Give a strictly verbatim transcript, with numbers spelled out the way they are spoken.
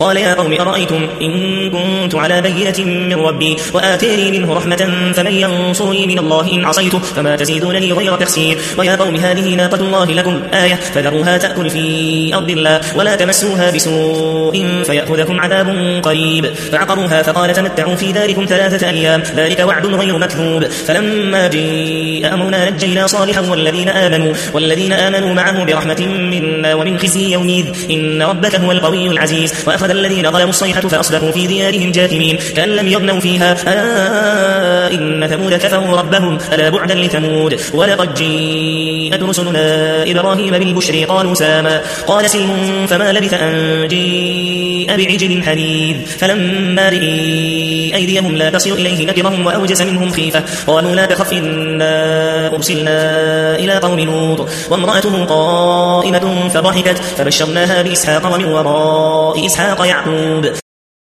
قال يا قوم أرأيتم إن كنت على بينة من ربي وآتيني منه رحمة فمن ينصرني من الله إن عصيته فما تزيدونني غير تخسير ويا قوم هذه ناقة الله لكم آية فذروها تأكل في أرض الله ولا تمسوها بسوء فيأخذكم عذاب قريب فعقروها فقال تمتعوا في داركم ثلاثة أيام ذلك وعد غير مكذوب فلما جاء أمرنا نجينا صالحا والذين آمنوا والذين آمنوا معه برحمة منا ومن خزي يومئذ إن ربك هو القوي العزيز وأخذ الذين ظلموا الصيحة فأصبحوا في ديارهم جاثمين كأن لم يغنوا فيها ألا إن ثمود كفروا ربهم ألا بعدا لثمود ولقد جاءت رسلنا إبراهيم بالبشر قالوا سلاما قال سلم فما لبث أن جاء بعجل حنيذ فلما رئي أيديهم لا تصل إليه نكرهم وأوجس منهم خيفة قالوا لا تخف إنا أرسلنا إلى قوم لوط وامرأته قائمة فضحكت فبشرناها بإسحاق ومن وراء إسحاق يعقوب